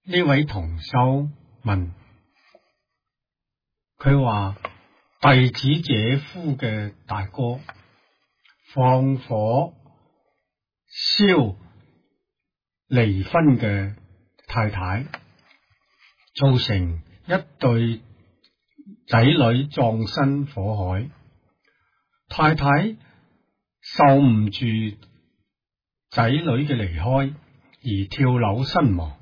呢位同修問，佢話弟子姐夫嘅大哥放火燒離婚嘅太太，造成一對仔女葬身火海，太太受唔住仔女嘅離開而跳樓身亡，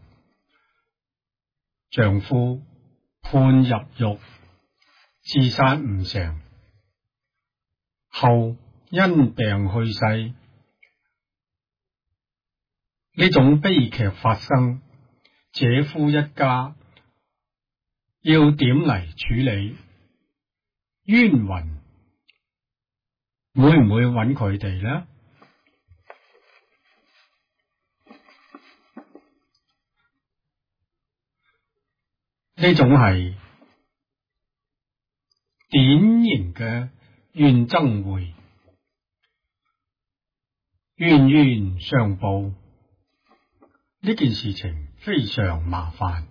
丈夫判入獄自殺唔成，後因病去世。呢種悲劇發生，姐夫一家要點嚟處理？冤魂會唔會揾佢哋呢？呢種係典型嘅怨憎會，冤冤相報。呢件事情非常麻煩，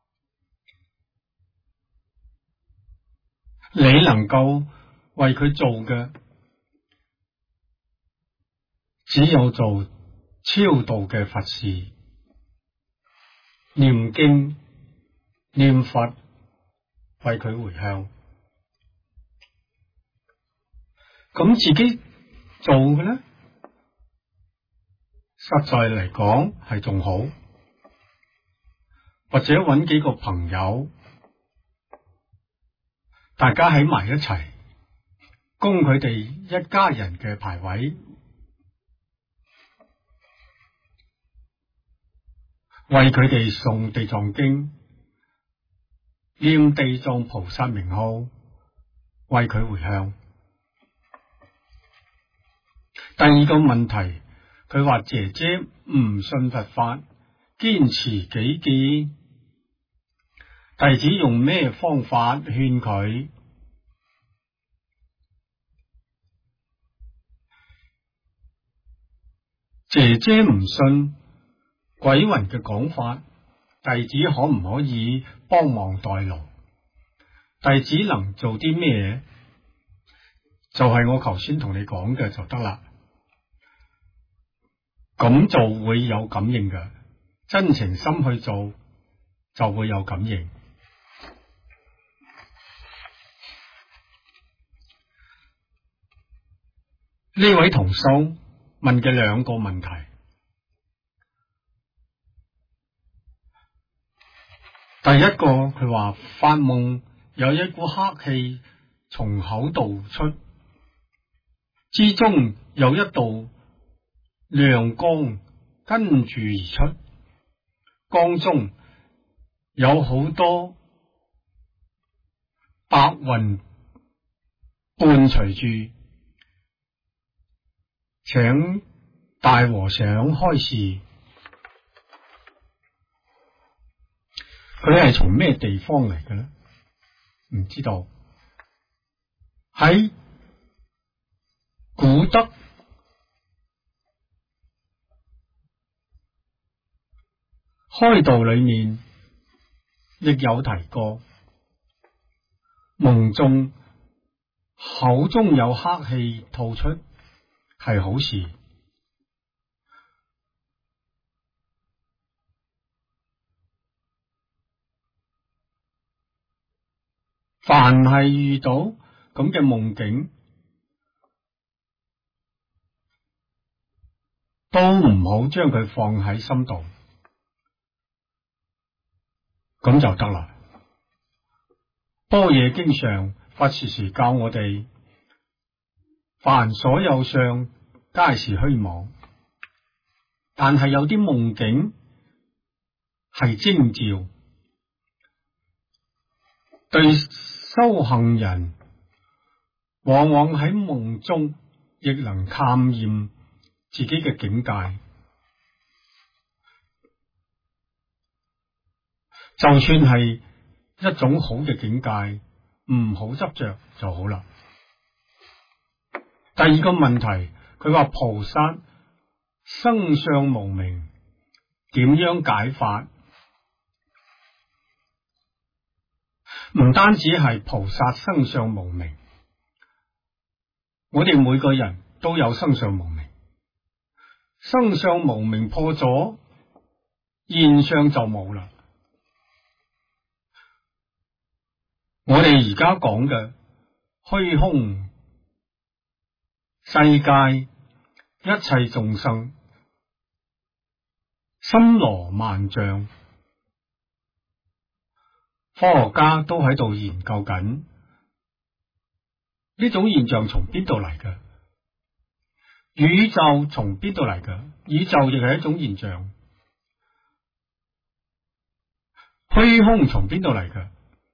你能夠為佢做嘅，只有做超度嘅佛事，念經念佛，為佢回向。咁自己做嘅呢？實在嚟講係仲好，或者揾幾個朋友，大家喺埋一齊，供佢哋一家人嘅牌位，為佢哋誦地藏經，念地藏菩薩名號，為佢回向。第二個問題，佢話姐姐唔信佛法，堅持己見，弟子用咩方法勸佢？姐姐唔信鬼魂嘅講法，弟子可唔可以幫忙代勞？弟子能做啲咩？就係我頭先同你講嘅就得啦。咁就會有感應嘅，真情心去做就會有感應。呢位同修問嘅兩個問題，第一個佢話發夢有一股黑氣從口度出，之中有一道亮光跟住而出，光中有好多白雲伴隨住，請大和尚開示。佢係從咩地方嚟嘅呢？唔知道。喺古德開導裏面亦有提過，夢中口中有黑氣吐出係好事。凡係遇到咁嘅夢境，都唔好將佢放喺心度，咁就得啦。般若經上佛時時教我哋，凡所有相皆是虛妄，但係有啲夢境係徵兆，對修行人往往喺夢中亦能探驗自己嘅境界。就算係一種好嘅境界，唔好執着就好啦。第二個問題，佢話菩薩生相無明，點樣解法？ 唔單止係菩薩生相無明，我哋每個人都有生相無明。生相無明破咗，現相就冇啦。我哋而家講嘅虛空世界，一切眾生森羅萬象，科學家都喺度研究緊呢種現象從邊度嚟嘅？宇宙從邊度嚟嘅？宇宙亦係一種現象。虛空從邊度嚟嘅？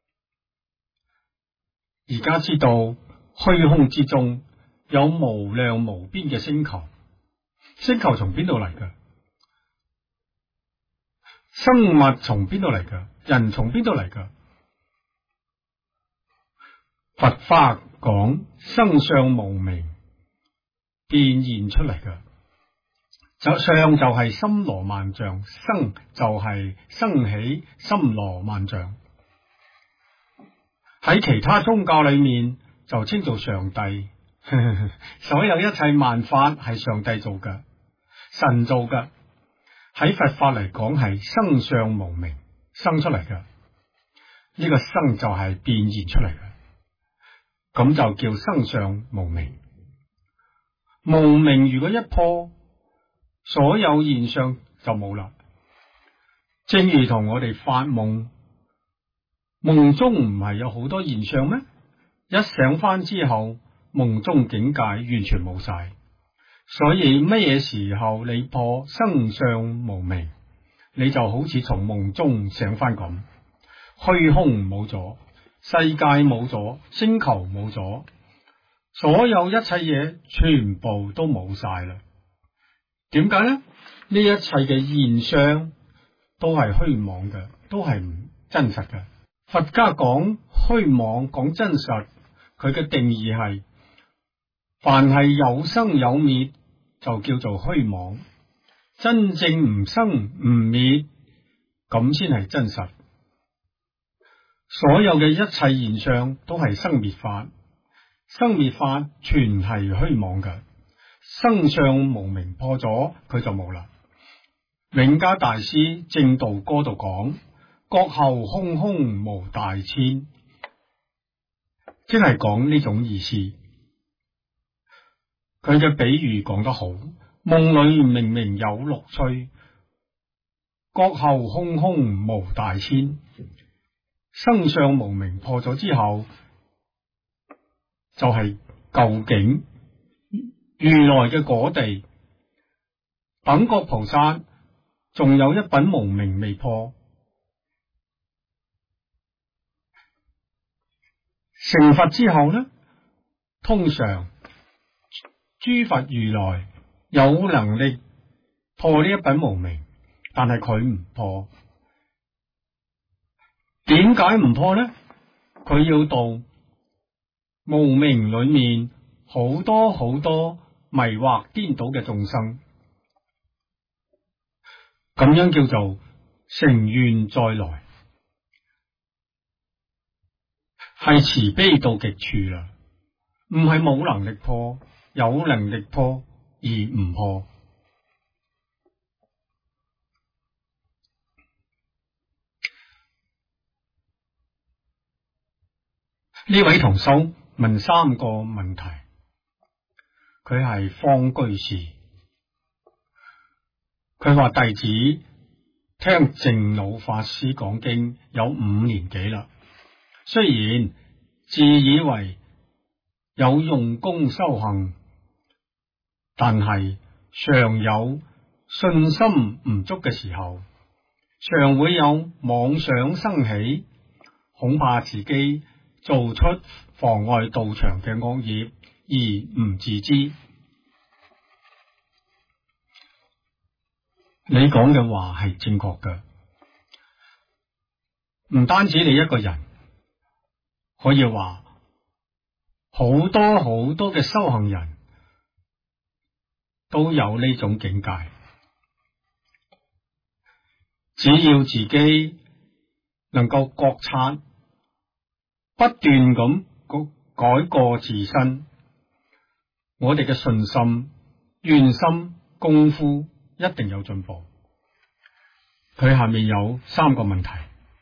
而家知道虛空之中有無量無邊嘅星球，星球從邊度嚟嘅？生物從邊度嚟嘅？人從邊度嚟嘅？佛法講生相無明變現出嚟嘅，相就係森羅萬象，生就係生起森羅萬象。喺其他宗教裏面就稱做上帝，所有一切萬法係上帝做嘅，神做嘅。喺佛法嚟講係生相無明生出嚟嘅，呢個生就係變現出嚟嘅，咁就叫生相無明。無明如果一破，所有現象就冇啦。正如同我哋發夢，夢中唔係有好多現象咩？一醒翻之後，夢中境界完全冇晒。所以乜嘢時候你破生相無明，你就好似從夢中醒翻咁，虛空冇咗，世界冇咗，星球冇咗，所有一切嘢全部都冇晒啦。點解呢？呢一切嘅現象都係虛妄嘅，都係唔真實嘅。佛家講虛妄，講真實，佢嘅定義係凡係有生有滅就叫做虛妄，真正唔生唔滅咁先係真實。所有嘅一切現象都係生滅法，生滅法全係虛妄嘅，生相無明破咗佢就冇啦。永嘉大師正道歌度講，覺後空空無大千，即係講呢種意思。佢嘅比喻講得好，夢裏明明有樂趣，覺後空空無大千，生相無明破咗之後就係究竟如來嘅果地。等覺菩薩仲有一品無明未破，成佛之後呢，通常諸佛如來有能力破呢一品無明，但係佢唔破。點解唔破呢？佢要度無明裏面好多好多迷惑顛倒嘅眾生，咁樣叫做成願再來，係慈悲到極處啦，唔係冇能力破，有能力破而唔破。呢位同修問3個問題，佢係方居士，佢話弟子聽淨老法師講經有5年幾啦，雖然自以為有用功修行，但係常有信心唔足嘅時候，常會有妄想生起，恐怕自己做出妨礙道場嘅惡業而唔自知。你講嘅話係正確嘅，唔單止你一個人，可以話好多好多嘅修行人都有呢種境界。只要自己能夠覺察不斷咁改過自新，我哋嘅信心、願心、功夫一定有進步。佢下面有3個問題。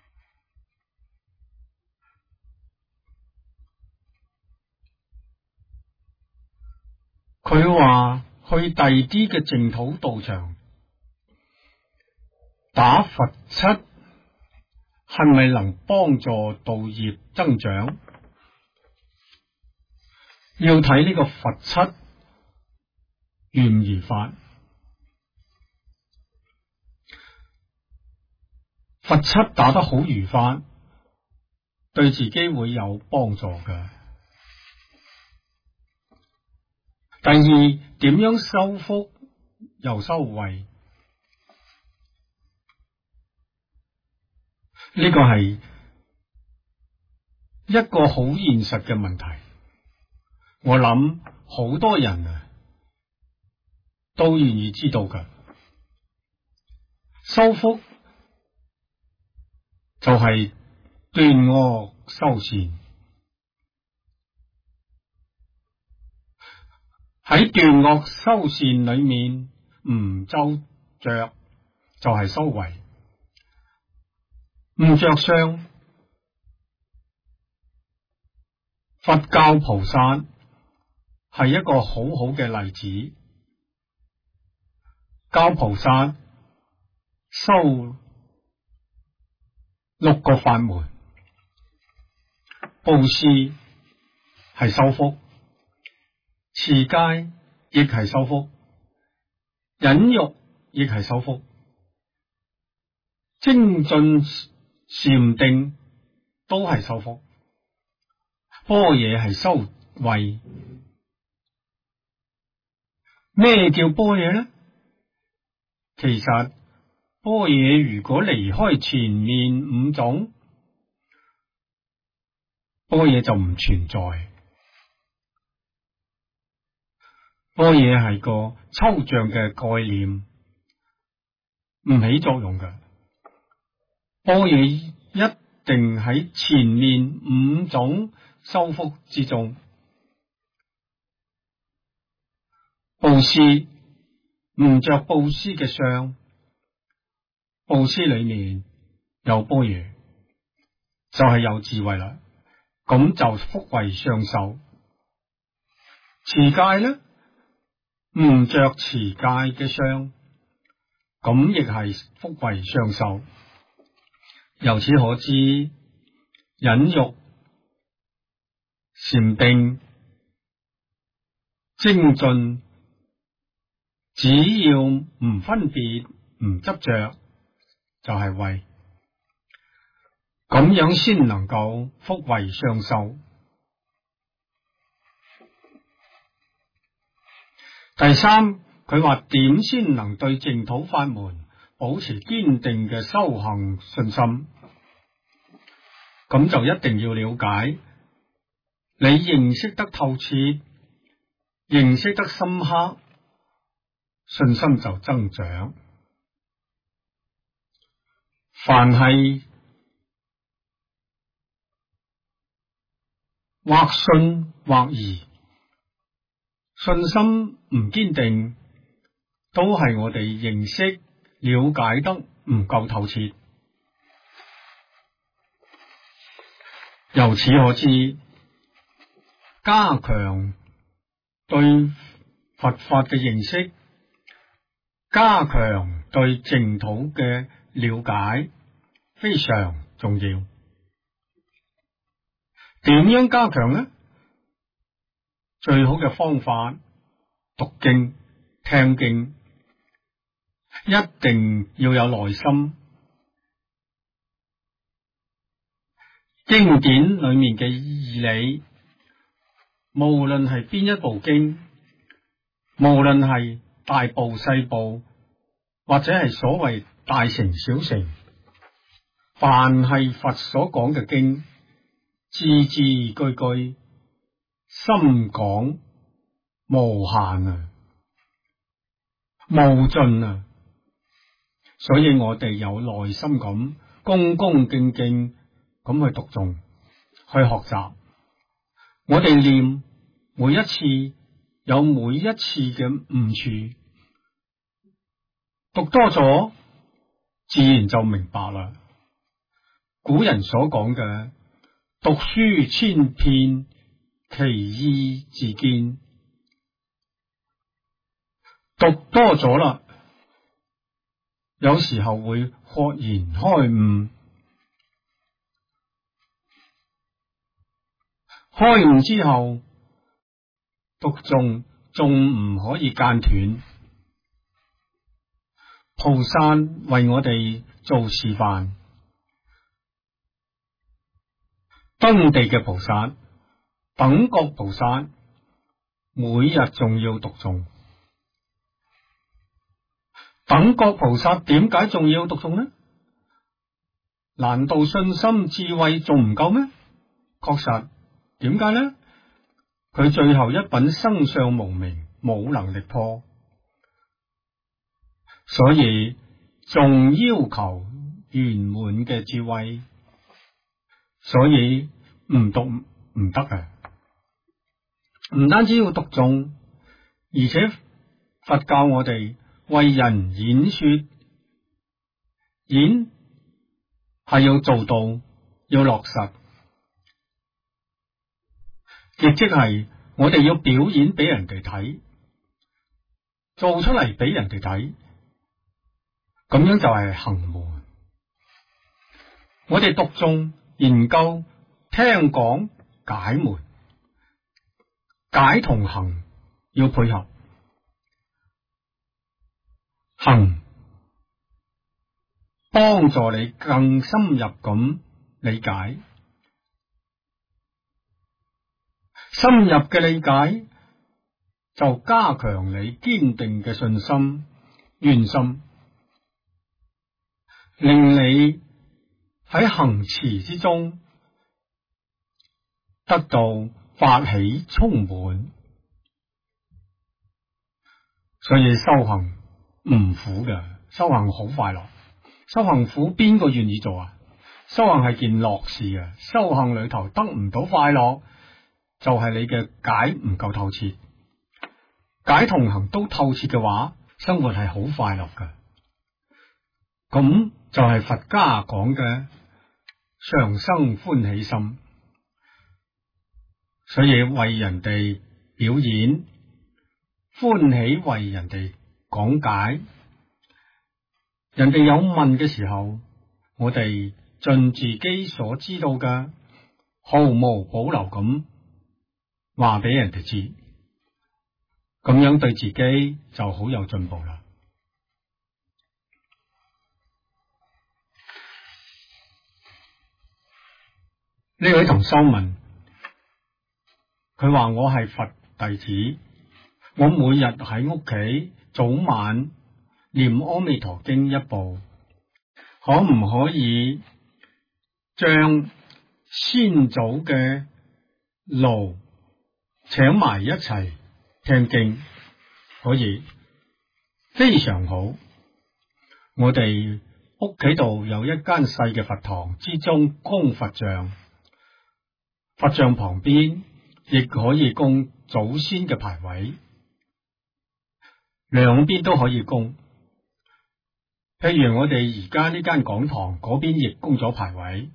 佢話去第啲嘅淨土道場打佛七，係咪能幫助道業增長？要睇呢個佛七如唔如法。佛七打得好如法，對自己會有幫助嘅。第二，點樣修福又修慧？呢個係一個好現實嘅問題。我諗好多人都願意知道㗎。修福就係斷惡修善。喺斷惡修善裏面唔周着就係修慧，唔着相。佛教菩薩係一個好好嘅例子。教菩薩修6個法門，布施係修福，持戒亦係修福，忍辱亦係修福，精進禪定都係修福，般若係修慧。咩叫般若呢？其實般若如果離開前面5種，般若就唔存在。般若係個抽象嘅概念，唔起作用嘅。般若一定喺前面5種修福之中。布施唔着布施嘅相，布施裏面有般若，就係有智慧啦。咁就福慧雙修。持戒呢，唔着持戒嘅相，咁亦係福慧雙修。由此可知，忍辱、禪定、精進，只要唔分別、唔執着，就係慧。咁樣先能夠福慧雙修。第三，佢話點先能對淨土法門保持堅定嘅修行信心？咁就一定要了解，你認識得透徹，認識得深刻，信心就增長。凡係或信或疑，信心唔堅定，都係我哋認識了解得唔夠透徹。由此可知，加強對佛法嘅認識，加強對淨土嘅了解，非常重要。點樣加強呢？最好嘅方法，讀經、聽經，一定要有耐心。經典裏面嘅義理，無論係邊一部經，無論係大部細部，或者係所謂大乘小乘，凡係佛所講嘅經，字字句句深廣無限啊，無盡啊，所以我哋有耐心咁恭恭敬敬咁去讀誦， 去學習。我哋念每一次有每一次嘅悟處，讀多咗自然就明白啦。古人所講嘅讀書千遍，其義自見，讀多咗啦，有時候會豁然開悟。開悟之後，讀誦仲唔可以間斷。菩薩為我哋做示範，登地嘅菩薩、等覺菩薩，每日仲要讀誦。等覺菩薩點解仲要讀誦呢？難道信心智慧仲唔夠咩？確實，點解呢？佢最後一品生相無明，冇能力破，所以仲要求圓滿嘅智慧，所以唔讀唔得嘅。唔單止要讀誦，而且佛教我哋為人演說，演係要做到，要落實，亦即係我哋要表演俾人哋睇，做出嚟俾人哋睇，咁樣就係行門。我哋讀誦、研究、聽講、解門，解同行要配合。行幫助你更深入咁理解，深入嘅理解就加強你堅定嘅信心、願心，令你喺行持之中得到法喜充滿。所以修行唔苦嘅，修行好快樂。修行苦邊個願意做啊？修行係件樂事啊！修行裏頭得唔到快樂，就係你嘅解唔夠透徹。解同行都透徹嘅話，生活係好快樂嘅。咁就係佛家講嘅常生歡喜心。所以為人哋表演，歡喜為人哋講解，人哋有問嘅時候，我哋盡自己所知道嘅，毫無保留咁話俾人哋知，咁樣對自己就好有進步啦。呢位同修問，佢話我係佛弟子，我每日喺屋企早晚念阿彌陀經一部，可唔可以將先祖嘅爐請埋一齊聽經？可以，非常好。我哋屋企度有一間細嘅佛堂，之中供佛像，佛像旁邊亦可以供祖先嘅牌位，兩邊都可以供。譬如我哋而家呢間講堂嗰邊亦供咗牌位，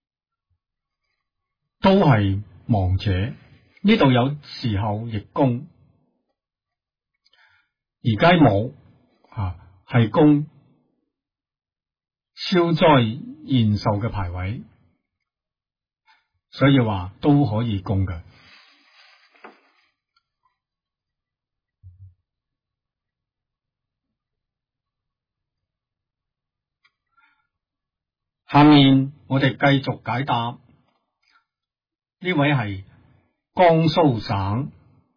都係亡者，呢度有時候亦供，而家冇係供消災延壽嘅牌位，所以話都可以供嘅。下面我哋繼續解答，呢位係江蘇省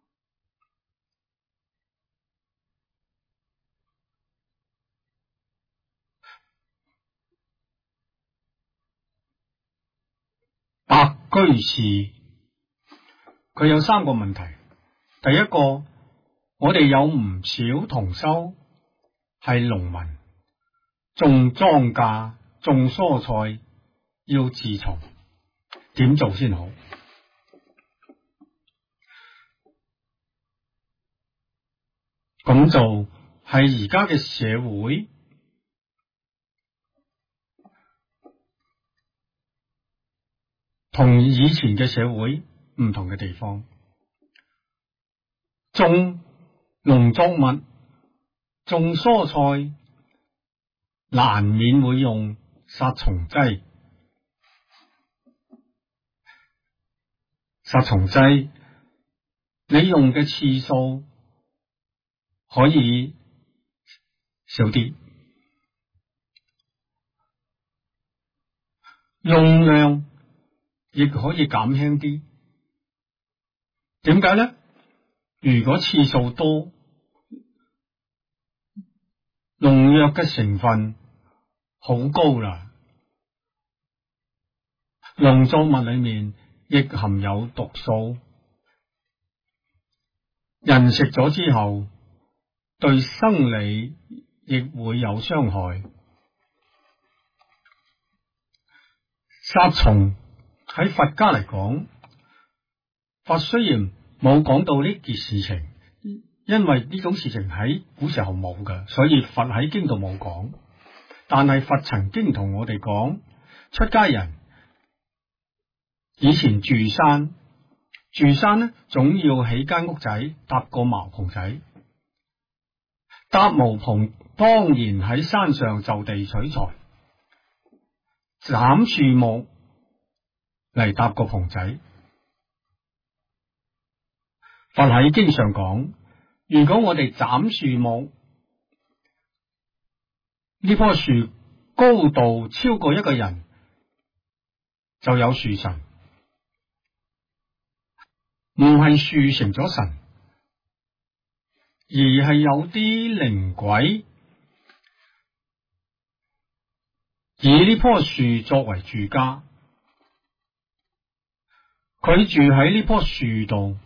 白居士，佢有三個問題。第一個，我哋有唔少同修係農民，種莊稼、種蔬菜要自從， 點做先好。咁做係而家嘅社會同以前嘅社會唔同嘅地方。種農作物、種蔬菜，難免會用殺蟲劑。殺蟲劑你用嘅次數可以少啲，用量亦可以減輕啲。點解呢？如果次數多，農藥嘅成分好高啦，農作物裏面亦含有毒素，人食咗之後對生理亦會有傷害。殺蟲喺佛家嚟講，佛雖然冇講到呢件事情，因為呢種事情喺古時候冇嘅，所以佛喺經度冇講。但係佛曾經同我哋講，出家人以前住山呢，總要起間屋仔，搭個茅棚仔。搭茅棚當然喺山上就地取材，斬樹木嚟搭個棚仔。佛喺經上講，如果我哋斬樹木，呢棵樹高度超過一個人，就有樹神，唔係樹成咗神，而係有啲靈鬼以呢棵樹作為住家，佢住喺呢棵樹度。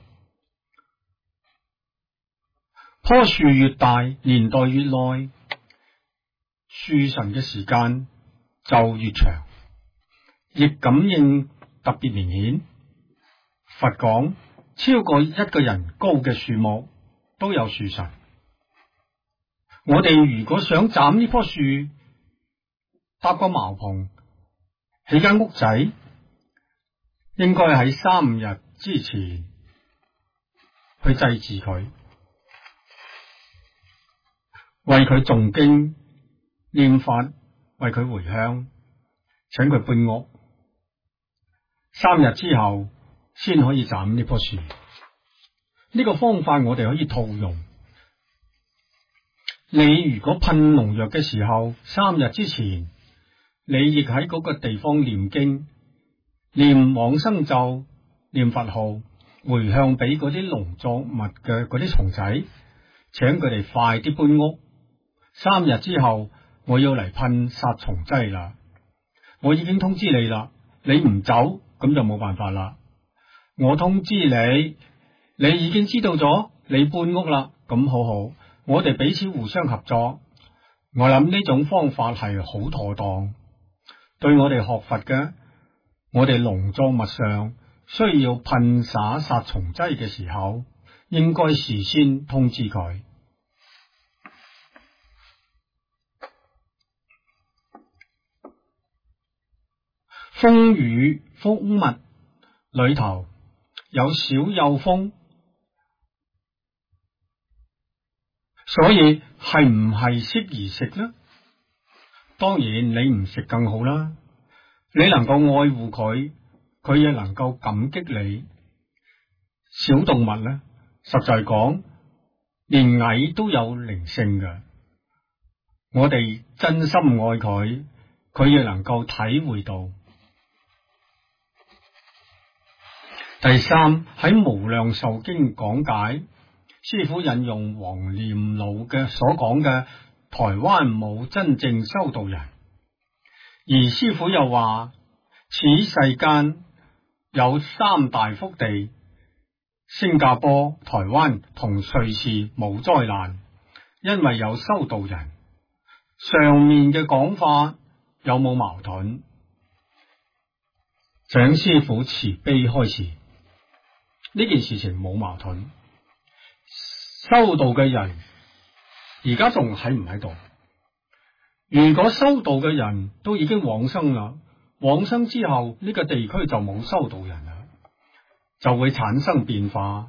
棵樹越大，年代越耐，樹神嘅時間就越長，亦感應特別明顯。佛講，超過一個人高嘅樹木都有樹神。我哋如果想斬呢棵樹，搭個茅棚，起間屋仔，應該喺3日之前去祭祀佢，為佢誦經念法，為佢回向，請佢搬屋。3日之後先可以斬呢棵樹。呢個方法我哋可以套用。你如果噴農藥嘅時候，3日之前你亦喺嗰個地方念經、念往生咒、念佛號，回向俾嗰啲農作物嘅嗰啲蟲仔，請佢哋快啲搬屋。3日之後我要嚟噴殺蟲劑啦，我已經通知你啦，你唔走咁就冇辦法啦。我通知你，你已經知道咗，你搬屋啦，咁好好，我哋彼此互相合作。我諗呢種方法係好妥當，對我哋學佛嘅，我哋農作物上需要噴灑殺蟲劑嘅時候，應該事先通知佢。蜂乳蜂蜜裏頭有少幼蜂，所以係唔係適宜食呢？當然你唔食更好啦，你能夠愛護佢，佢亦能夠感激你。小動物呢，實在講，連蟻都有靈性嘅，我哋真心愛佢，佢亦能夠體會到。第三，喺無量壽經講解，師父引用黃念老嘅所講嘅台灣冇真正修道人，而師父又話此世間有3大福地，新加坡、台灣同瑞士冇災難，因為有修道人。上面嘅講法有冇矛盾？ 請師父慈悲開示，呢件事情冇矛盾。修道嘅人而家仲喺唔喺度？如果修道嘅人都已經往生啦，往生之後呢個地區就冇修道人啦，就會產生變化。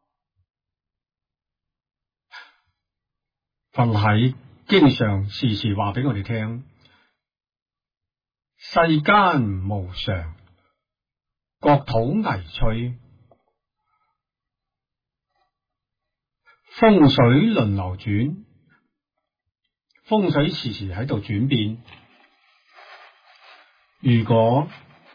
佛喺經上時時話俾我哋聽，世間無常，國土危脆，風水輪流轉，風水時時喺度轉變。如果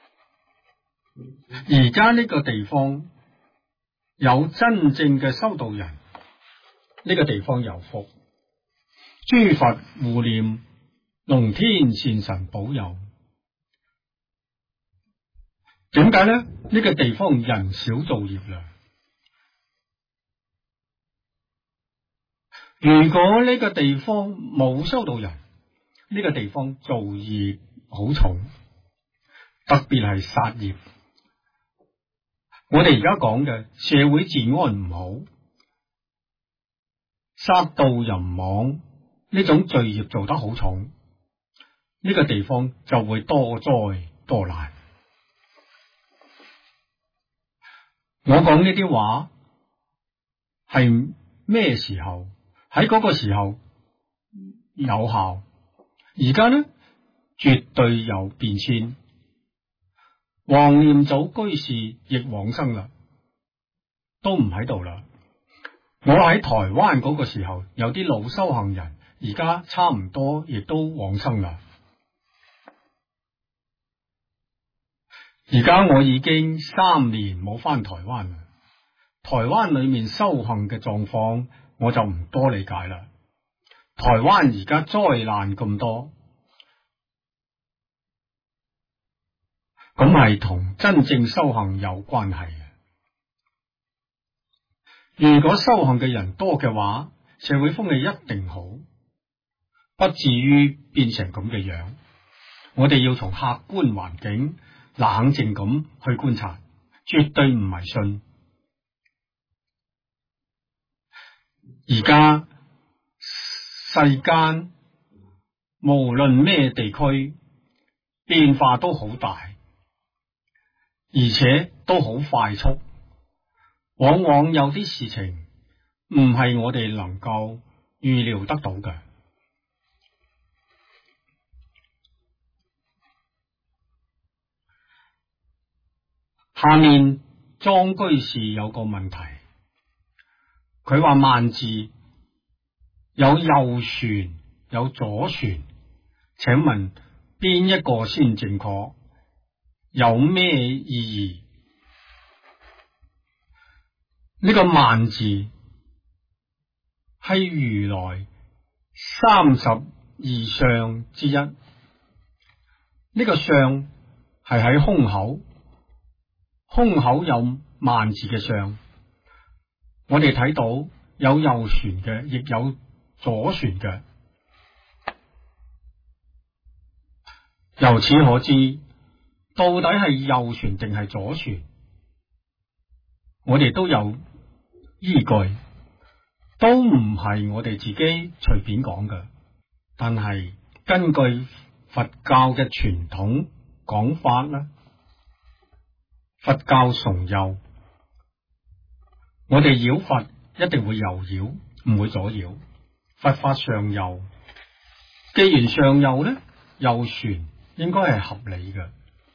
而家呢個地方有真正嘅修道人，呢個地方有福，諸佛護念，龍天善神保佑。點解呢？呢個地方人少造業啦。如果呢個地方冇修道人，呢個地方造業好重，特別係殺業。我哋而家講嘅社會治安唔好，殺盜淫妄呢種罪業做得好重，呢個地方就會多災多難。我講呢啲話係咩時候？喺嗰個時候有效，而家呢絕對有變遷。黃念祖居士亦往生啦，都唔喺度啦。我喺台灣嗰個時候，有啲老修行人，而家差唔多亦都往生啦。而家我已經3年冇返台灣啦，台灣裏面修行嘅狀況我就唔多理解啦。台灣而家災難咁多，咁係同真正修行有關係嘅。如果修行嘅人多嘅話，社會風氣一定好，不至於變成咁嘅樣。我哋要從客觀環境冷靜咁去觀察，絕對唔迷信。而家世間無論咩地區變化都好大，而且都好快速，往往有啲事情唔係我哋能夠預料得到嘅。下面莊居士有個問題，佢話萬字有右旋有左旋，請問邊一個先正確？有咩意義？呢個萬字係如來32相之一，呢個相係喺胸口，胸口有萬字嘅相。我哋睇到有右旋嘅，亦有左旋嘅。由此可知，到底係右旋定係左旋，我哋都有依據，都唔係我哋自己隨便講嘅。但係根據佛教嘅傳統講法咧，佛教崇右，我哋繞佛一定會右繞，唔會左繞。佛法上右，既然上右咧，右旋應該係合理嘅。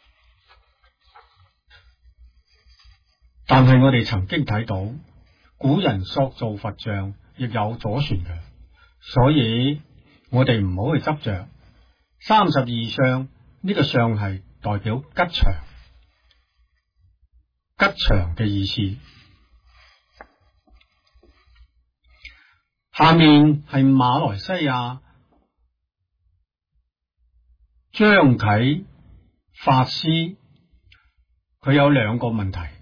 但係我哋曾經睇到古人塑造佛像亦有左旋嘅，所以我哋唔好去執着。32相呢個相係代表吉祥，吉祥嘅意思。下面係馬來西亞張啟法師，佢有2個問題。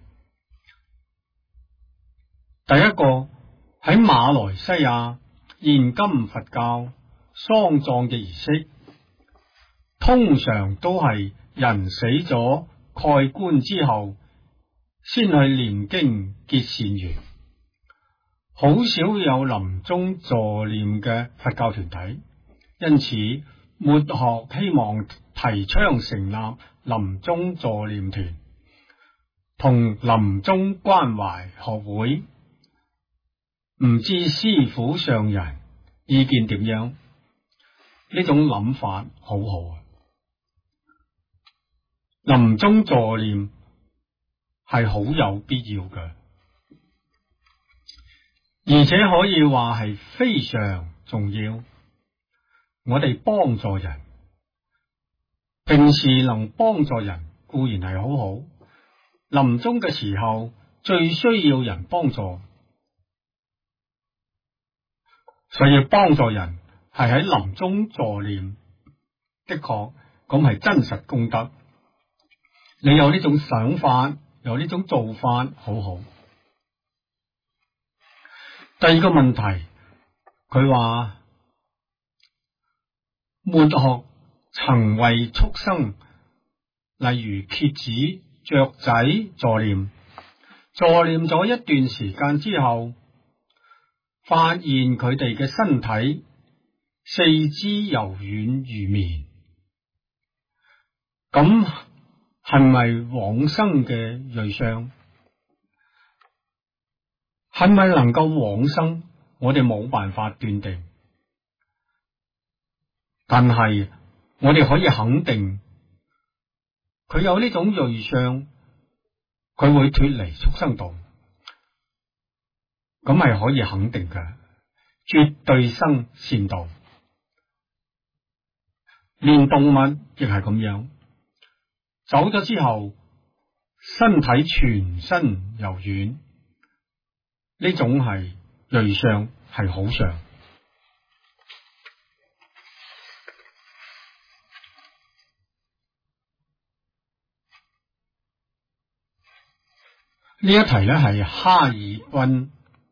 第一個，喺馬來西亞現今佛教喪葬嘅儀式，通常都係人死咗， 蓋棺之後，先去念經結善緣。好少有臨終助念嘅佛教團體，因此末學希望提倡成立臨終助念團同臨終關懷學會。唔知師父上人意見點樣？呢種諗法好好啊！臨終助念係好有必要嘅，而且可以話係非常重要。我哋幫助人，平時能幫助人固然係好好，臨終嘅時候最需要人幫助，所以幫助人係喺臨終助念，的確咁係真實功德。你有呢種想法，有呢種做法，好好。第二個問題，佢話末學曾為畜生，例如蠍子、雀仔助念咗一段時間之後，發現佢哋嘅身體四肢柔軟如棉，咁係咪往生嘅瑞相？係咪能夠往生？我哋冇辦法斷定，但係我哋可以肯定，佢有呢種瑞相，佢會脫離畜生道，咁係可以肯定嘅，絕對生善道。連動物亦係咁樣，走咗之後，身體全身柔軟，呢種係瑞相，係好相。呢一題呢係哈爾濱，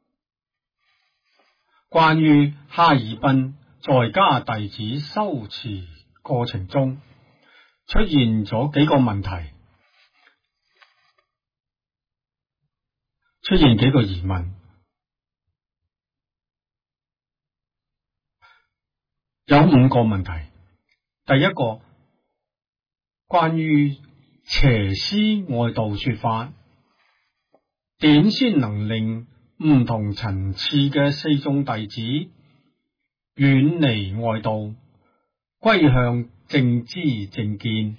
關於哈爾濱在家弟子修持過程中出現咗幾個問題，出現幾個疑問。有5個問題。第一個，關於邪師外道說法，點先能令唔同層次嘅四眾弟子遠離外道，歸向正知正見？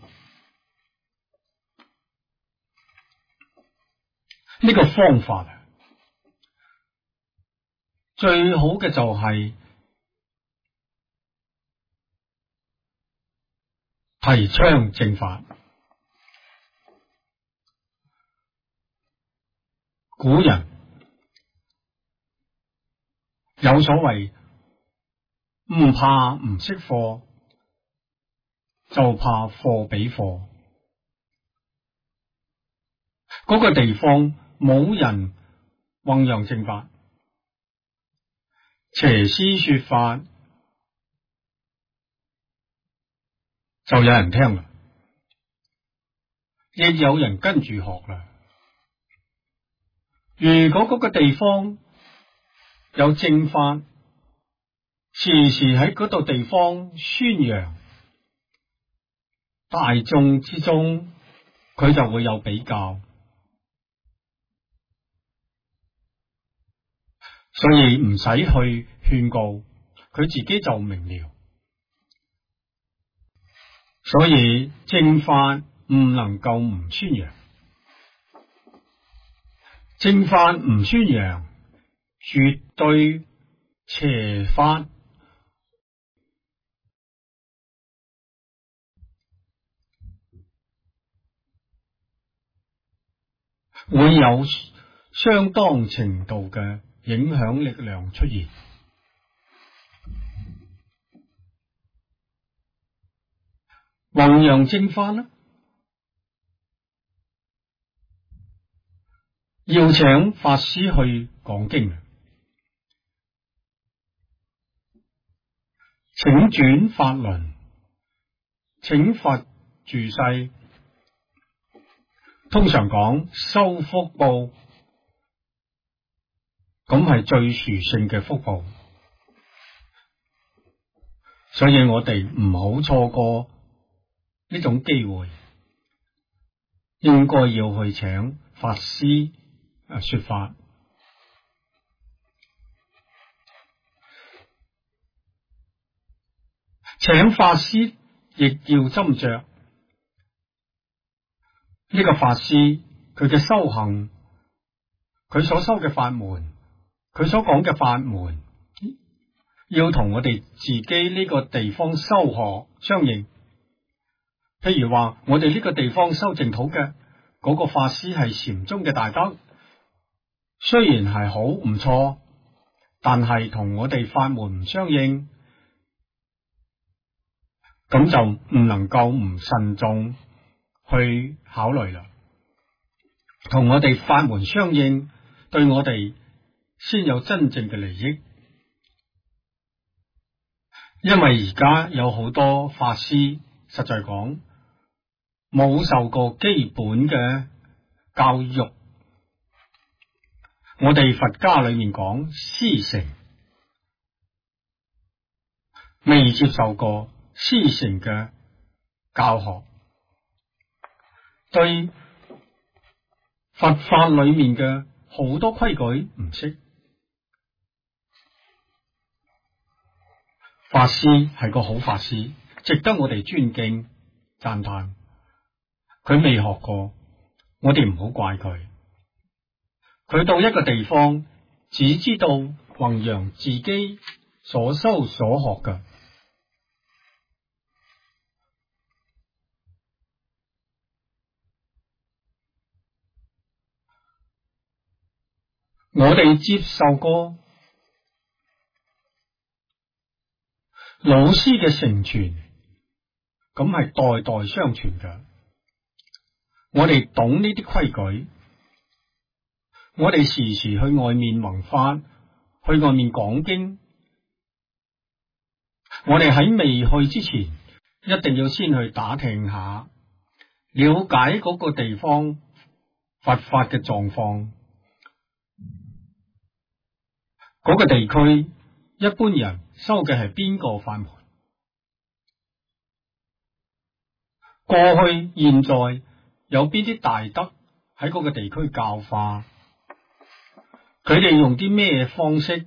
呢個方法最好嘅就係提倡正法。古人有所謂，唔怕唔識貨，就怕貨比貨。嗰個地方冇人弘揚正法，邪師說法就有人聽啦，亦有人跟住學啦。如果嗰個地方有正法，時時喺嗰度地方宣揚，大眾之中佢就會有比較，所以唔使去勸告，佢自己就明了。所以正法唔能夠唔宣揚，正法唔宣揚，絕對邪法。會有相當程度嘅影響力量出現。弘揚正法呢，要請法師去講經，請轉法輪，請佛住世， 通常講修福報，咁係最殊勝嘅福報，所以我哋唔好錯過呢種機會，應該要去請法師說法。請法師亦要斟酌呢個法師佢嘅修行，佢所修嘅法門，佢所講嘅法門，要同我哋自己呢個地方修學相應。譬如話，我哋呢個地方修淨土嘅嗰個法師係禪宗嘅大德，雖然係好唔錯，但係同我哋法門唔相應，咁就唔能夠唔慎重去考慮啦。同我哋法門相應，對我哋先有真正嘅利益。因為而家有好多法師，實在講冇受過基本嘅教育。我哋佛家裏面講師承，未接受過師承嘅教學，對佛法裏面嘅好多規矩唔識。法師係個好法師，值得我哋尊敬讚嘆。佢未學過，我哋唔好怪佢。佢到一個地方，只知道弘揚自己所修所學嘅。我哋接受過老師嘅承傳，咁係代代相傳嘅。我哋懂呢啲規矩，我哋時時去外面弘法，去外面講經。我哋喺未去之前，一定要先去打聽下，了解嗰個地方佛法嘅狀況。嗰個地區一般人修嘅係邊個法門？過去、現在有邊啲大德喺嗰個地區教化？佢哋用啲咩方式？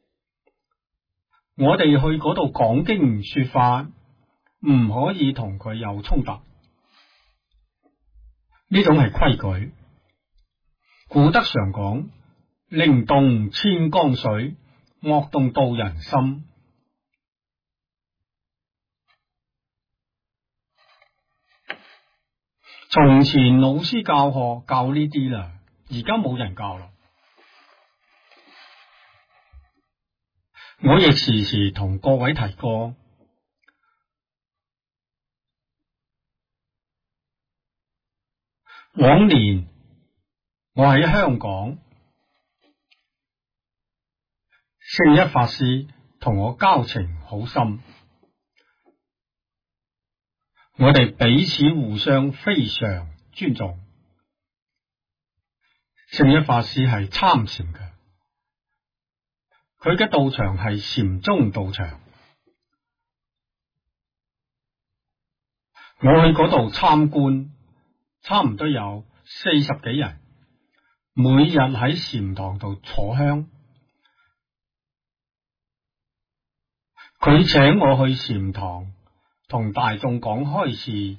我哋去嗰度講經說法，唔可以同佢有衝突。呢種係規矩。古德常講，寧動千江水，莫動道人心。從前老師教學教呢啲啦，而家冇人教啦。我亦時時同各位提過，往年我喺香港，聖一法師同我交情好深，我哋彼此互相非常尊重。聖一法師係參禪嘅，佢嘅道場係禪宗道場。我去嗰度參觀，差唔多有40幾人，每日喺禪堂度坐香。佢請我去禪堂同大眾講開示，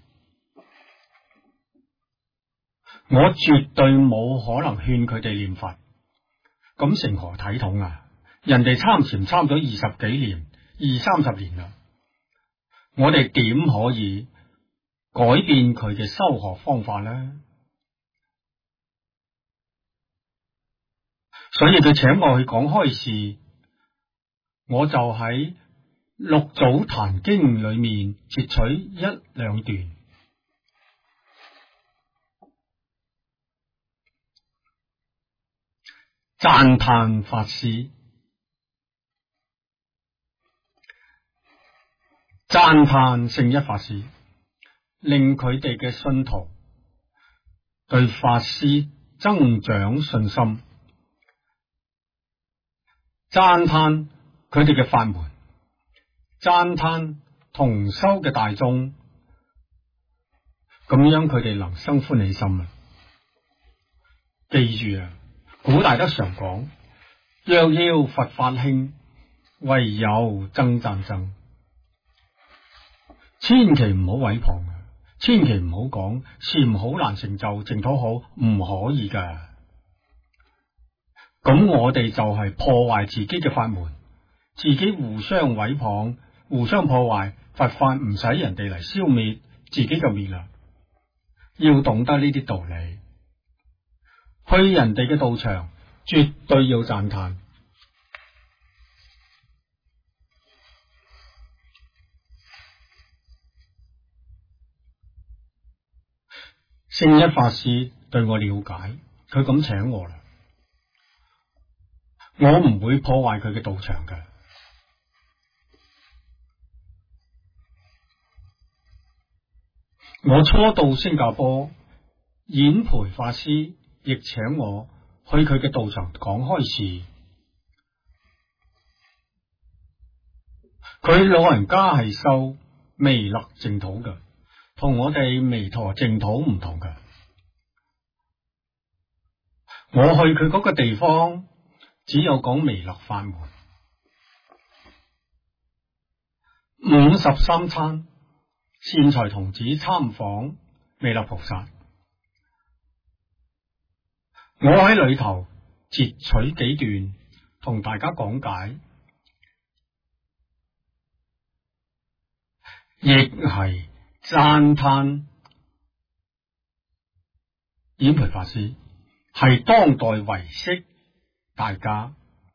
我絕對冇可能勸佢哋念佛，咁成何體統啊！人哋參禪參咗20幾年、20-30年啦，我哋點可以改變佢嘅修學方法呢？所以佢請我去講開示，我就喺六祖壇經裏面截取1-2段，讚歎法師，讚歎聖一法師，令佢哋嘅信徒對法師增長信心，讚歎佢哋嘅法門，讚歎同修嘅大眾，咁樣佢哋能生歡喜心啊！記住啊，古大德常講，若要佛法興，唯有增讚僧。千祈唔好毀謗啊！千祈唔好講禪好難成就，淨土好，唔可以噶。咁我哋就係破壞自己嘅法門，自己互相毀謗，互相破壞，佛法唔使人哋嚟消滅，自己就滅啦。要懂得呢啲道理，去人哋嘅道場，絕對要讚歎。聖一法師對我了解，佢咁請我啦，我唔會破壞佢嘅道場嘅。我初到新加坡，演培法師亦請我去佢嘅道場講開示。佢老人家係修彌勒淨土嘅，同我哋彌陀淨土唔同嘅。我去佢嗰個地方，只有講彌勒法門，53餐善財童子參訪彌勒菩薩，我喺裏頭截取幾段同大家講解，亦係讚歎演培法師係當代唯識大家，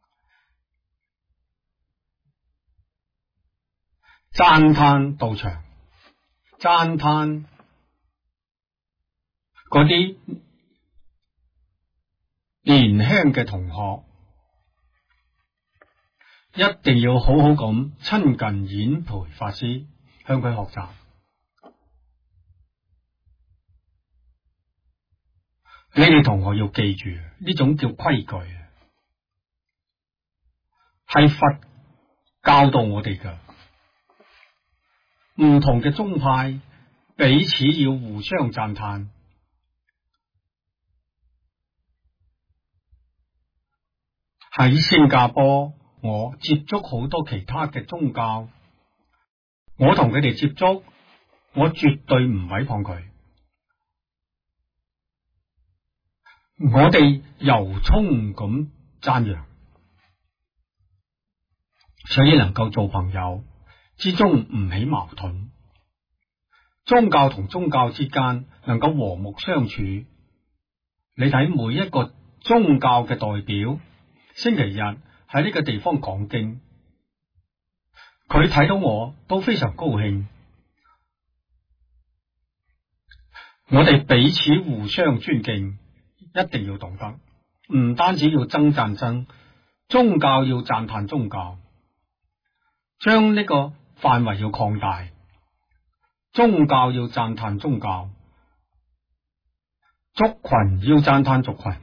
讚歎道場，讚歎嗰啲年輕嘅同學，一定要好好咁親近演培法師，向佢學習。你哋同學要記住，呢種叫規矩，係佛教導我哋㗎。唔同嘅宗派彼此要互相讚歎。喺新加坡，我接觸好多其他嘅宗教，我同佢哋接觸，我絕對唔毀謗佢。我哋由衷咁讚揚，所以能夠做朋友之中唔起矛盾，宗教同宗教之間能夠和睦相處。你睇每一個宗教嘅代表，星期日喺呢個地方講經，佢睇到我都非常高興。我哋彼此互相尊敬，一定要懂得，唔單止要增讚僧，宗教要讚歎宗教，將呢個範圍要擴大，宗教要讚歎宗教，族群要讚歎族群。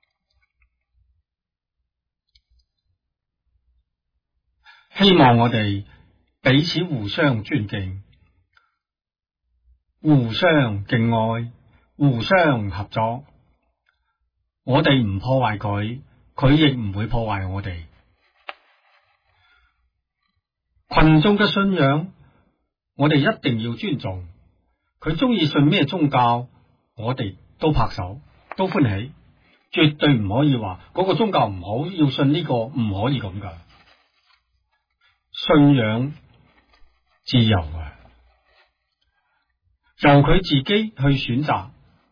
希望我哋彼此互相尊敬，互相敬愛，互相合作。我哋唔破壞佢，佢亦唔會破壞我哋。群眾嘅信仰，我哋一定要尊重。佢中意信咩宗教，我哋都拍手，都歡喜。絕對唔可以話嗰個宗教唔好，要信呢個，唔可以咁噶。信仰自由啊，由佢自己去選擇。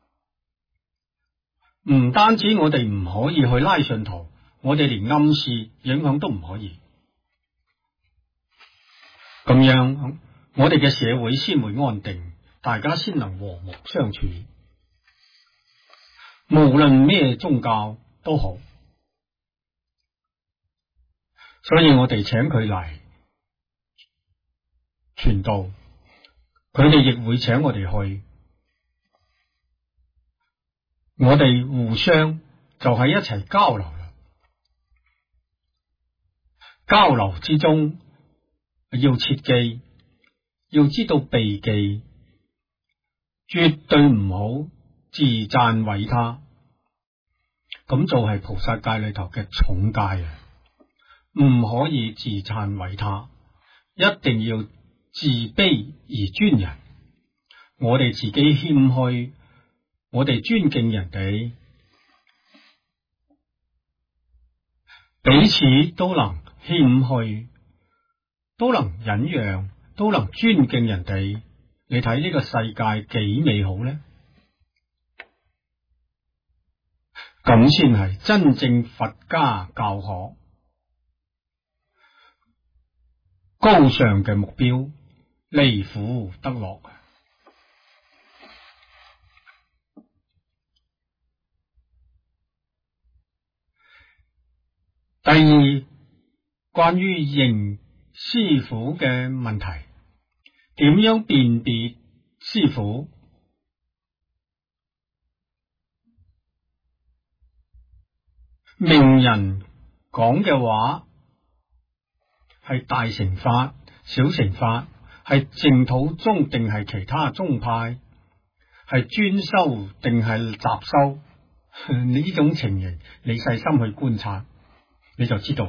唔單止我哋唔可以去拉信徒，我哋連暗示影響都唔可以。咁樣我哋嘅社會先會安定，大家先能和睦相處。無論咩宗教都好，所以我哋請佢嚟傳道，佢哋亦會請我哋去。 我哋互相就喺一齊交流啦。交流之中要切記，要知道避忌，絕對唔好自讚毀他。咁就係菩薩戒裏頭嘅重戒啊！唔可以自讚毀他，一定要自卑而尊人。我哋自己謙虛，我哋尊敬人哋，彼此都能謙虛，都能忍讓，都能尊敬人哋。你睇呢個世界幾美好呢？咁先係真正佛家教學高尚嘅目標，離苦得樂。第二，關於認師父嘅問題，點樣辨別師父？名人講嘅話係大乘法、小乘法，係淨土宗定係其他宗派，係專修定係雜修？你呢種情形，你細心去觀察，你就知道。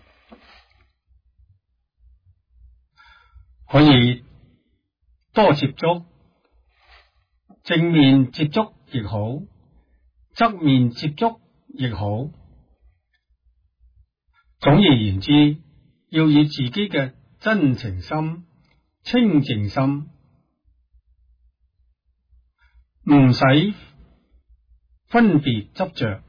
可以多接觸，正面接觸亦好，側面接觸亦好。總而言之，要以自己嘅真情心、清淨心，唔使分別執着。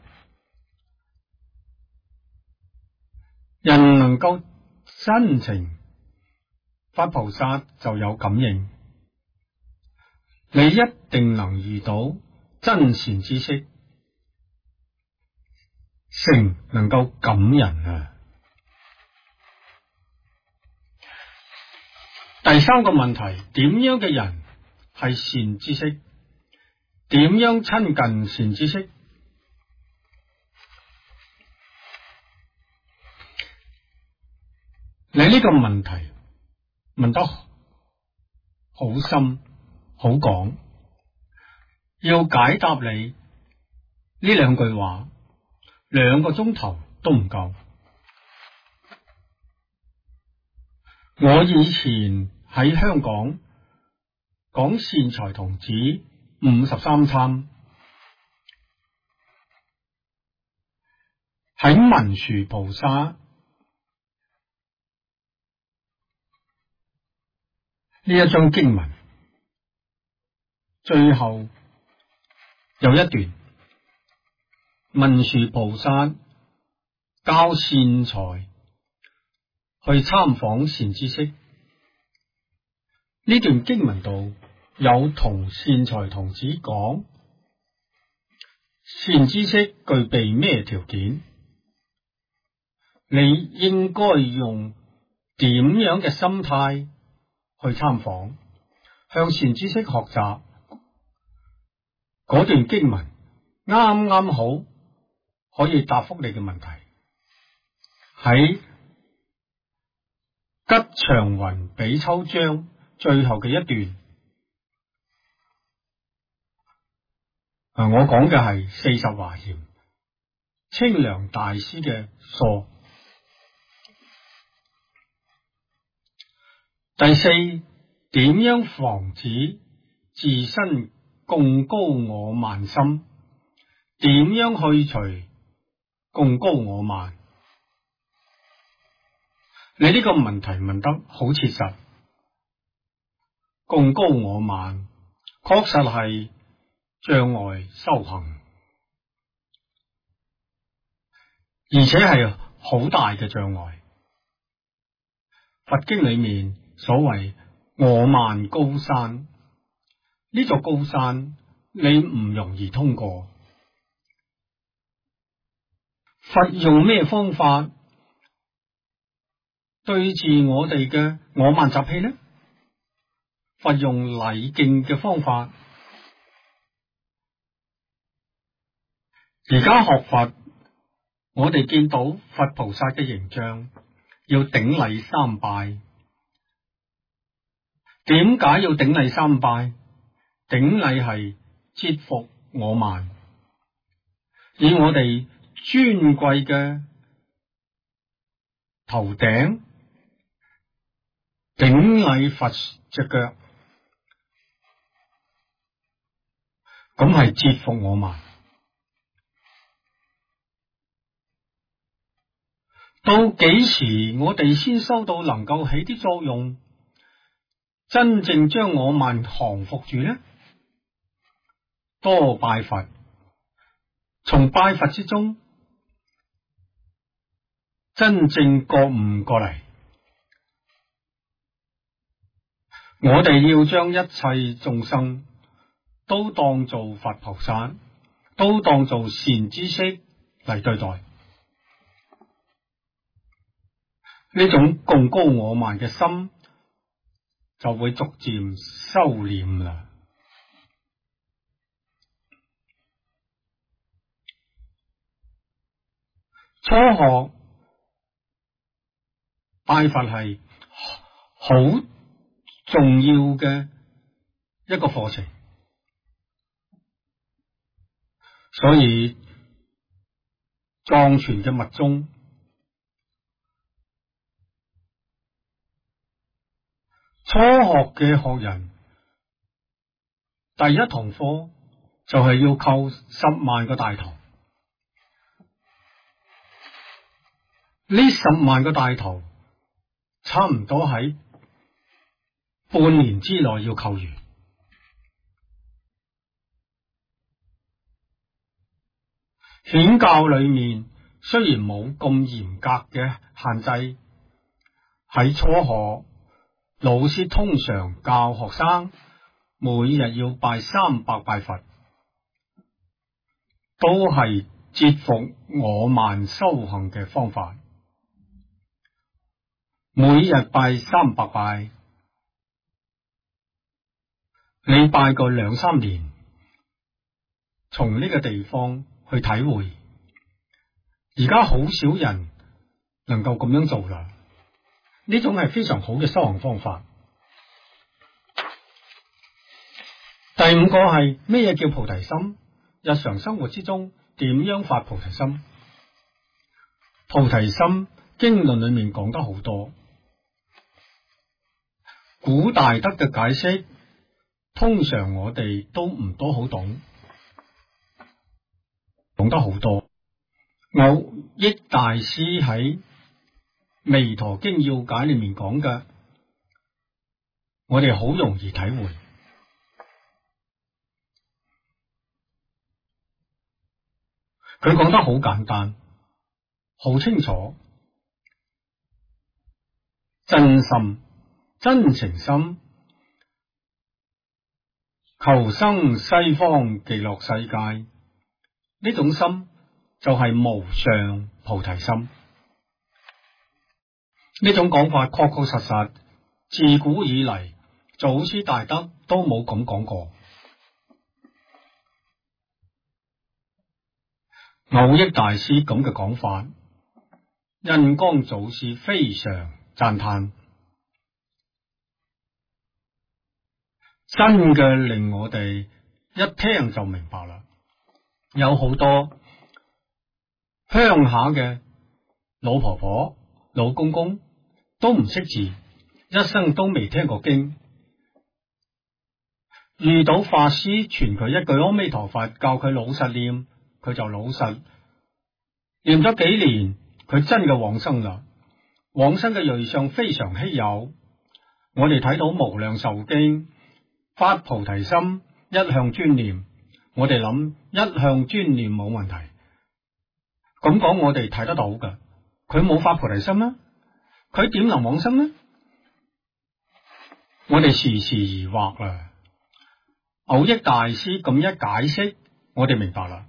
人能夠真情，佛菩薩就有感應。你一定能遇到真善知識，誠能夠感人啊！第三個問題，點樣嘅人係善知識？點樣親近善知識？你呢個問題問得好深好廣，要解答你呢兩句話2個鐘頭都唔夠。我以前喺香港講善財童子53參，喺文殊菩薩呢一章經文最後有一段，文殊菩薩教善財去參訪善知識。呢段經文度有同善財童子講，善知識具備咩條件？你應該用點樣嘅心態去參訪，向善知識學習。嗰段經文啱啱好可以答覆你嘅問題。喺吉祥雲比丘章最後嘅一段，我講嘅係40華嚴清涼大師嘅疏。第四，點樣防止自身貢高我慢心？點樣去除貢高我慢？你呢個問題問得好切實。貢高我慢確實係障礙修行，而且係好大嘅障礙。佛經裏面所謂我慢高山，呢座高山你唔容易通過。佛用咩方法對治我哋嘅我慢習氣呢？佛用禮敬嘅方法， 而家學佛，我哋見到佛菩薩嘅形象，要頂禮三拜。點解要頂禮三拜？頂禮係折服我慢，以我哋尊貴嘅頭頂頂禮佛隻腳，咁係折服我慢。到幾時我哋先收到能夠起啲作用，真正將我慢降服住呢？多拜佛，從拜佛之中真正覺悟過嚟。我哋要將一切眾生都當做佛菩薩，都當做善知識嚟對待。呢種貢高我慢嘅心就會逐漸收斂啦。初學拜佛係好重要嘅一個課程，所以藏傳嘅密宗初學嘅學人第一堂課就係要叩10萬個大頭。呢10萬個大頭差唔多喺半年之內要叩完。顯教裏面雖然冇咁嚴格嘅限制，喺初學老師通常教學生每日要拜300拜佛，都係折服我慢修行嘅方法。每日拜300拜，你拜個2-3年，從呢個地方去體會。而家好少人能夠咁樣做啦，呢種係非常好嘅修行方法。第5個係咩叫菩提心？日常生活之中點樣發菩提心？菩提心經論裏面講得好多，古大德嘅解釋通常我哋都唔多好懂，講得好多。藕益大師喺《彌陀經要解》裏面講嘅，我哋好容易體會。佢講得好簡單，好清楚，真心、真情心，求生西方極樂世界，呢種心就係無上菩提心。呢種講法確確實實，自古以嚟祖師大德都冇咁講過。藕益大師咁嘅講法，印光祖師非常讚嘆，真嘅令我哋一聽就明白啦。有好多鄉下嘅老婆婆、老公公都唔識字，一生都未聽過經，遇到法師傳佢一句阿彌陀佛，教佢老實念，佢就老實念咗幾年，佢真嘅往生啦。往生嘅瑞相非常稀有，我哋睇到無量壽經發菩提心，一向專念，我哋諗一向專念冇問題，咁講我哋睇得到噶。佢冇發菩提心啦，佢點能往生呢？我哋時時疑惑啦。藕益大師咁一解釋，我哋明白啦。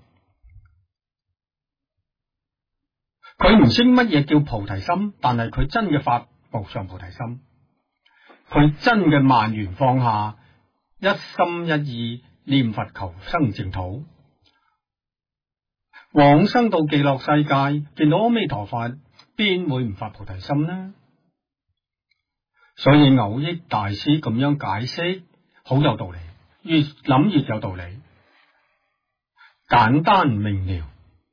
佢唔識乜嘢叫菩提心，但係佢真嘅發無上菩提心，佢真嘅萬緣放下，一心一意念佛求生淨土。 往生到極樂世界，見到阿彌陀佛，邊會唔發菩提心呢？所以藕益大師咁樣解釋，好有道理，越諗越有道理，簡單明了。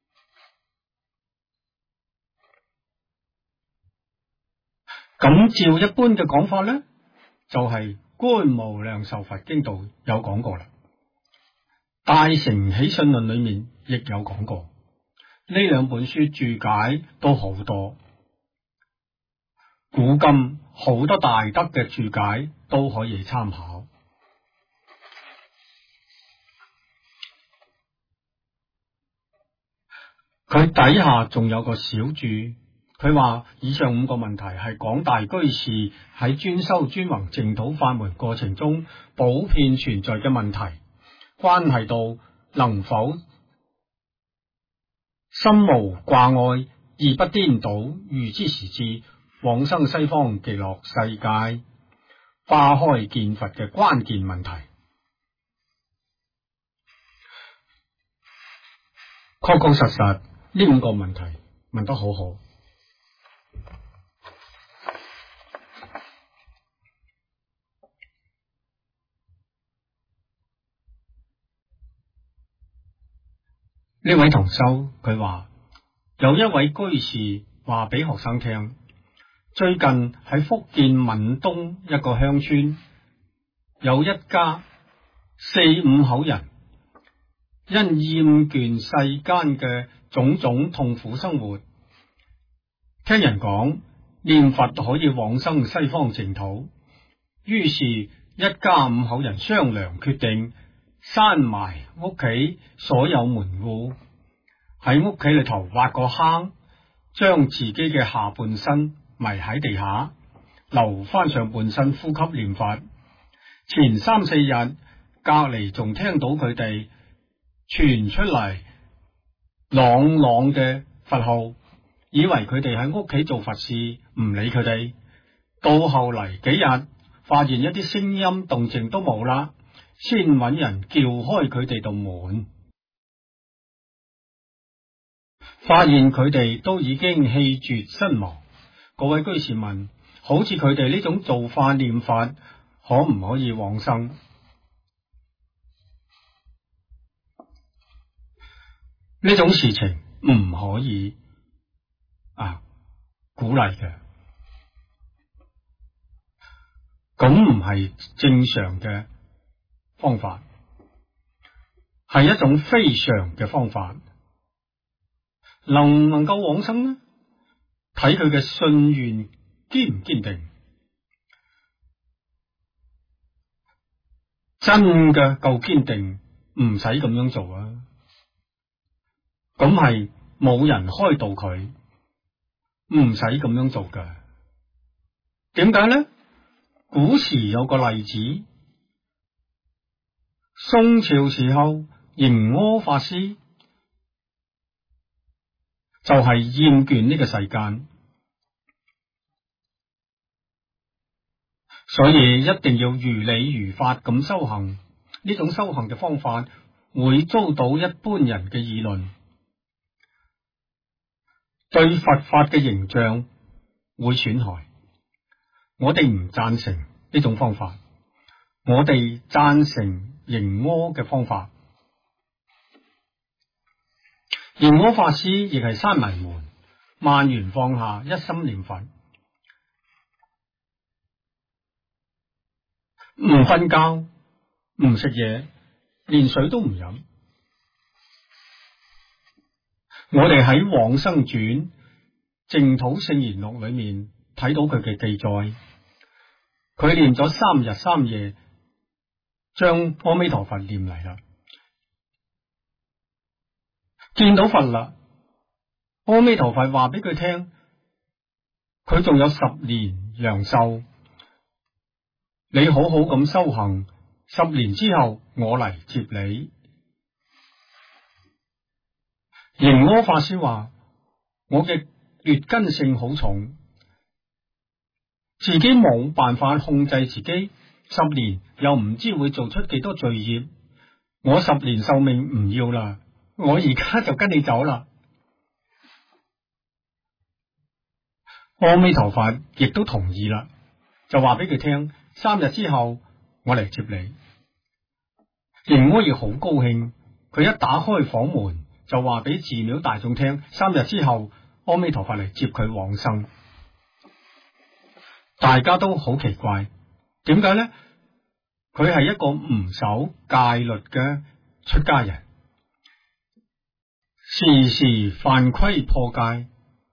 咁照一般嘅講法呢，就係觀無量壽佛經度有講過啦，大乘起信論裏面亦有講過，呢兩本書注解都好多，古今好多大德嘅注解都可以參考。佢底下仲有個小注，佢話以上5個問題係廣大居士喺專修專弘淨土法門過程中普遍存在嘅問題，關係到能否心無掛礙而不顛倒，預知時至往生西方極樂世界花開見佛嘅關鍵問題。確確實實呢5個問題問得好好。呢位同修佢話，有一位居士話俾學生聽，最近喺福建閩東一個鄉村，有一家4-5口人，因厭倦世間嘅種種痛苦生活，聽人講念佛可以往生西方淨土，於是一家5口人商量決定閂埋屋企所有門戶，喺屋企裏頭挖個坑，將自己嘅下半身埋喺地下，留翻上半身呼吸念佛。前3-4日，隔籬仲聽到佢哋傳出嚟朗朗嘅佛號，以為佢哋喺屋企做佛事，唔理佢哋。到後嚟幾日，發現一啲聲音動靜都冇啦，先揾人叫開佢哋道門，發現佢哋都已經氣絕身亡。嗰位居士問，好似佢哋呢種做法念佛，可唔可以往生？呢種事情唔可以鼓勵嘅，咁唔係正常嘅方法，係一種非常嘅方法。能唔能夠往生呢？睇佢嘅信願堅唔堅定。真嘅夠堅定，唔使咁樣做啊！咁係冇人開導佢，唔使咁樣做㗎。點解呢？古時有個例子，宋朝時候，盈柯法師就係厭倦呢個世間，所以一定要如理如法咁修行。呢種修行嘅方法會遭到一般人嘅議論，對佛法嘅形象會損害。我哋唔贊成呢種方法，我哋贊成盈柯嘅方法。盈柯法師亦係閂埋門，萬緣放下，一心念佛，唔瞓覺，唔食嘢，連水都唔飲。我哋喺《往生傳》淨土聖言錄裏面睇到佢嘅記載，佢念咗3日3夜，將阿彌陀佛念嚟啦，見到佛啦。阿彌陀佛話俾佢聽，佢仲有10年陽壽，你好好咁修行，10年之後我嚟接你。盈柯法師話，我嘅劣根性好重，自己冇辦法控制自己，10年又唔知會做出幾多罪業，我10年壽命唔要啦， 我而家就跟你走啦。阿彌陀佛亦都同意啦，就話俾佢聽，3日之後我嚟接你。瑩魔亦好高興，佢一打開房門就話俾寺廟大眾聽，3日之後阿彌陀佛嚟接佢往生。大家都好奇怪，點解呢？佢係一個唔守戒律嘅出家人，時時犯規破戒。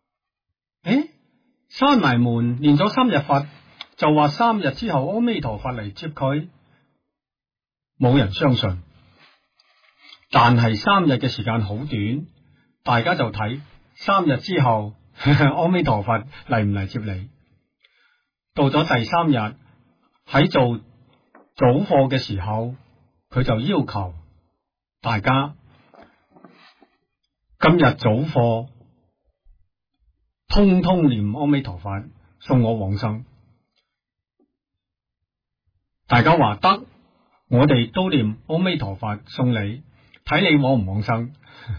閂埋門念咗3日佛，就話3日之後阿彌陀佛嚟接佢，冇人相信。但係3日嘅時間好短，大家就睇3日之後阿彌陀佛嚟唔嚟接你。到咗第3日喺做早課嘅時候，佢就要求大家今日早課通通念阿彌陀佛，送我往生。大家話得，我哋都念阿彌陀佛送你，睇你往唔往生。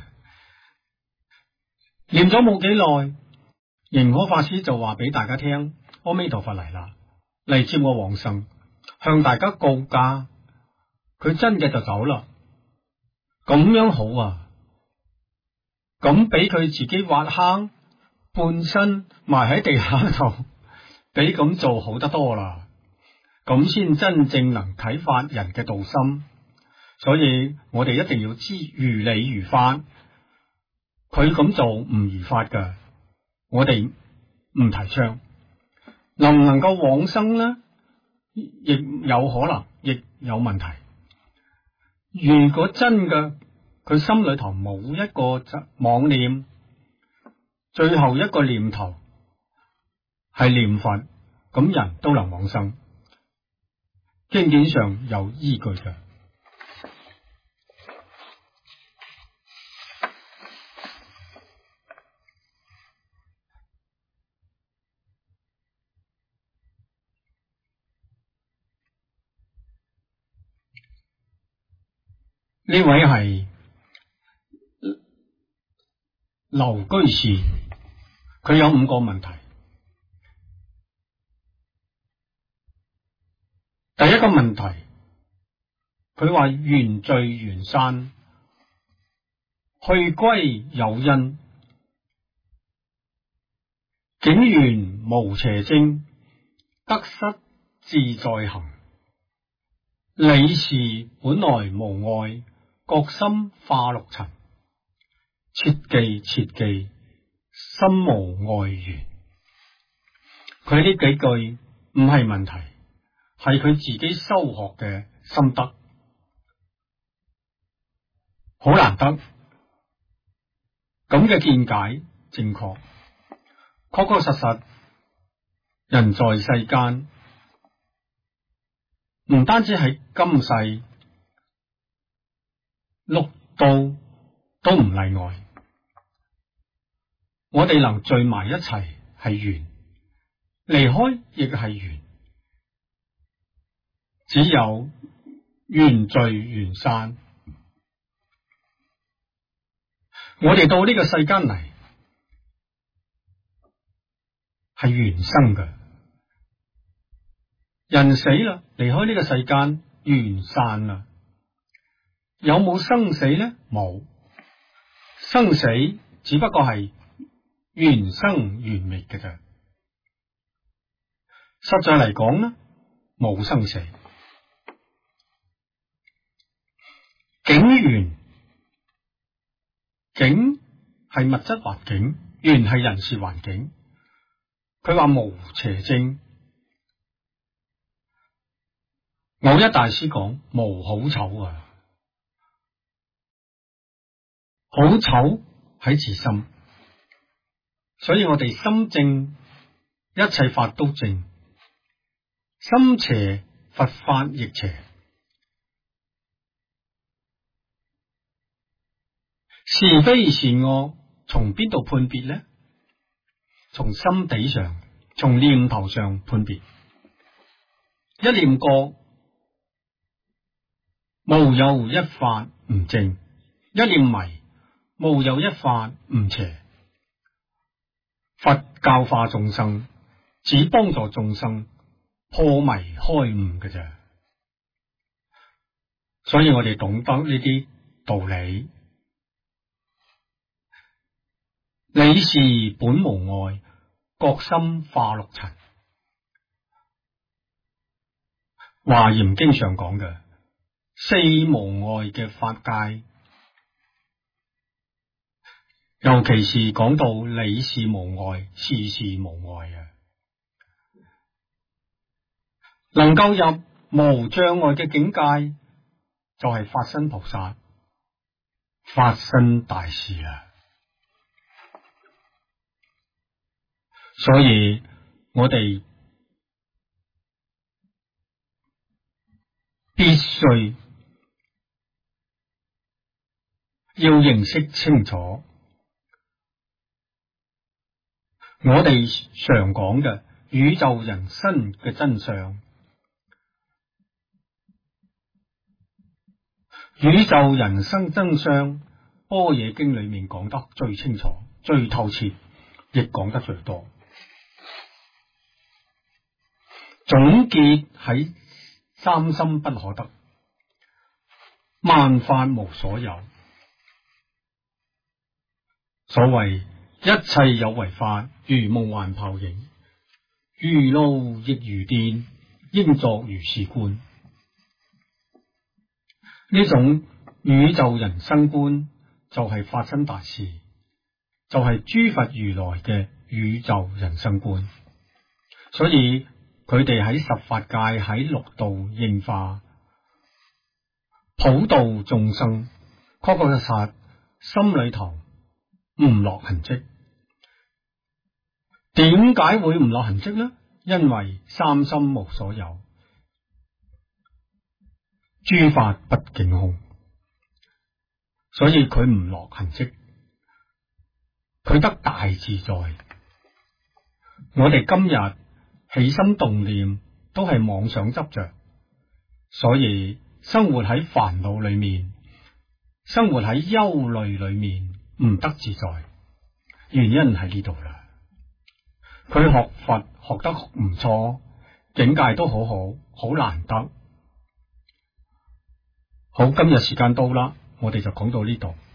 念咗冇幾耐，瑩可法師就話俾大家聽，阿彌陀佛嚟啦，嚟接我往生，向大家告假。佢真嘅就走啦，咁樣好啊，咁俾佢自己挖坑，半身埋喺地下度，比咁做好得多啦，咁先真正能啟發人嘅道心。所以我哋一定要知如理如法，佢咁做唔如法噶，我哋唔提倡。能唔能夠往生呢？亦有可能，亦有問題。如果真嘅，佢心裏頭冇一個妄念，最後一個念頭係念佛，咁人都能往生。經典上有依據嘅。呢位係劉居士，佢有5個問題。第一個問題，佢話緣聚緣散，去歸有因，境緣無邪正，得失自在行。理事本來無礙，覺心化六塵。切記切記，心無外緣。佢呢幾句唔係問題，係佢自己修學嘅心得，好難得。咁嘅見解正確，確確實實。人在世間，唔單止喺今世，六道都唔例外。我哋能聚埋一齊係緣，離開亦係緣。只有緣聚緣散。我哋到呢個世間嚟係緣生嘅，人死啦，離開呢個世間，緣散啦。有冇生死呢？冇，生死只不過係緣生緣滅嘅啫。實在嚟講呢，冇生死。境緣，境係物質環境，緣係人事環境。佢話無邪正，藕一大師講無好醜啊，好醜喺自心，所以我哋心正，一切法都正；心邪，佛法亦邪。是非善惡從邊度判別呢？從心底上，從念頭上判別。一念過，無有一法唔正；一念迷， 無有一法唔邪。佛教化眾生，只幫助眾生破迷開悟嘅啫。所以我哋懂得呢啲道理。理事本無礙，覺心化六塵。華嚴經上講嘅四無礙嘅法界，尤其是講到理事無礙，事事無礙啊，能夠入無障礙嘅境界，就係法身菩薩，法身大事啊！所以我哋必須要認識清楚，我哋常講嘅宇宙人生嘅真相。宇宙人生真相，般若經裏面講得最清楚、最透徹，亦講得最多。總結喺三心不可得，萬法無所有。所謂一切有為法，如夢幻泡影，如露亦如電，應作如是觀。呢種宇宙人生觀就係法身大事，就係諸佛如來嘅宇宙人生觀。所以佢哋喺十法界，喺六道應化，普度眾生，確確實實心裏頭唔落痕跡。點解會唔落痕跡呢？因為三心無所有，諸法不境空，所以佢唔落痕跡，佢得大自在。我哋今日起心動念都係妄想執着，所以生活喺煩惱裏面，生活喺憂慮裏面，唔得自在。原因喺呢度啦。佢學佛學得唔錯，境界都好好，好難得。好，今日時間到啦，我哋就講到呢度。